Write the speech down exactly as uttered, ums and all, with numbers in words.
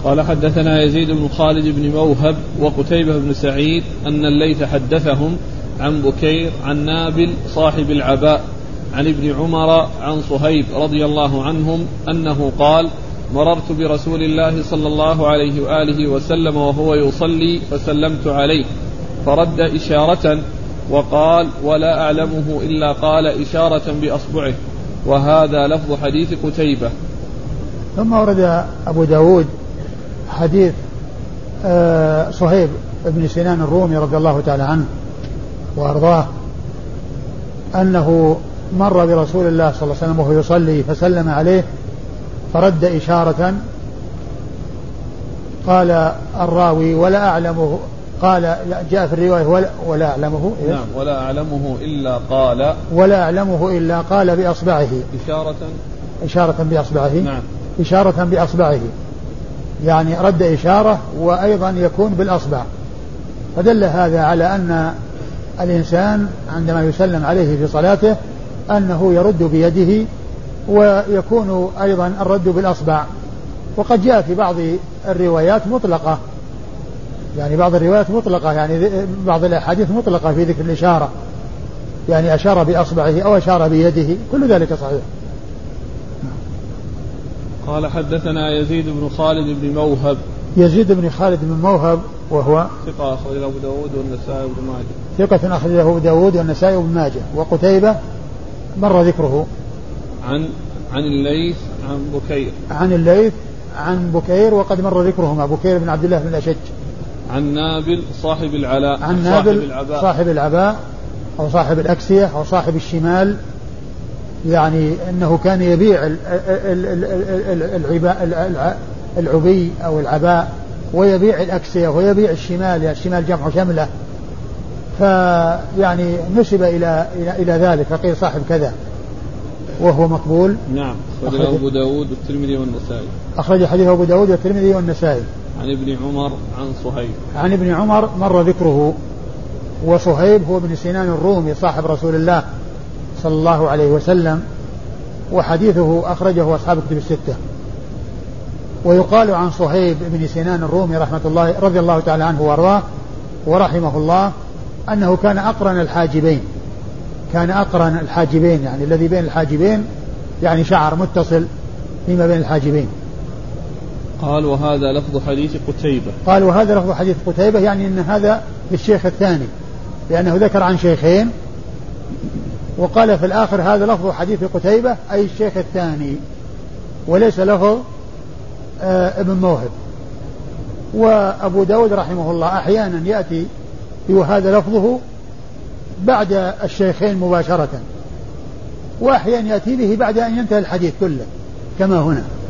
قال حدثنا يزيد بن خالد بن موهب وقتيبة بن سعيد أن الليث حدثهم عن بكير عن نابل صاحب العباء عن ابن عمر عن صهيب رضي الله عنهم أنه قال مررت برسول الله صلى الله عليه وآله وسلم وهو يصلي فسلمت عليه فرد إشارة وقال ولا أعلمه إلا قال إشارة بأصبعه. وهذا لفظ حديث قتيبة. ثم ورد أبو داود حديث صهيب بن سنان الرومي رضي الله تعالى عنه وأرضاه أنه مر برسول الله صلى الله عليه وسلم وهو يصلي فسلم عليه فرد إشارة. قال الراوي ولا أعلمه، قال جاء في الرواية ولا, ولا أعلمه نعم ولا أعلمه إلا قال ولا أعلمه إلا قال بأصبعه إشارة إشارة بأصبعه نعم إشارة بأصبعه، يعني رد إشارة وأيضا يكون بالأصبع. فدل هذا على أن الإنسان عندما يسلم عليه في صلاته أنه يرد بيده ويكون أيضا الرد بالأصبع. وقد جاء في بعض الروايات مطلقة، يعني بعض الروايات مطلقة، يعني بعض الأحاديث مطلقة في ذكر الإشارة، يعني أشار بأصبعه أو أشار بيده، كل ذلك صحيح. قال حدثنا يزيد بن خالد بن موهب. يزيد بن خالد بن موهب وهو ثقة أخرجه أبو داود والنسائي وابن ماجه. ثقة أخرجه أبو داود والنسائي وابن ماجه. وقتيبة مر ذكره. عن عن الليث عن بكير. عن الليث عن بكير وقد مر ذكرهما، بكير بن عبد الله بن الأشج. عن نابل صاحب العلاء. عن نابل صاحب العباء. صاحب العباء أو صاحب الأكسية أو صاحب الشمال، يعني أنه كان يبيع العبي أو العباء ويبيع الأكسية ويبيع الشمال، يعني الشمال جمع شملة، فيعني نسب إلى إلى ذلك فقيل صاحب كذا وهو مقبول. نعم أخرجه أبو داود والترمذي والنسائي. أخرج حديث أبو داود والترمذي والنسائي. عن ابن عمر عن صهيب. عن ابن عمر مر ذكره. وصهيب هو ابن سنان الرومي صاحب رسول الله صلى الله عليه وسلم، وحديثه أخرجه أصحاب كتب الستة. ويقال عن صهيب بن سنان الرومي رحمة الله رضي الله تعالى عنه وارضاه ورحمه الله أنه كان أقرن الحاجبين، كان أقرن الحاجبين يعني الذي بين الحاجبين، يعني شعر متصل فيما بين الحاجبين. قال وهذا لفظ حديث قتيبة. قال وهذا لفظ حديث قتيبة، يعني أن هذا للشيخ الثاني، لأنه ذكر عن شيخين وقال في الآخر هذا لفظ حديث قتيبة أي الشيخ الثاني، وليس لفظ آه ابن موهب. وأبو داود رحمه الله أحيانا يأتي وهذا لفظه بعد الشيخين مباشرة، وأحيانا يأتي به بعد أن ينتهي الحديث كله كما هنا.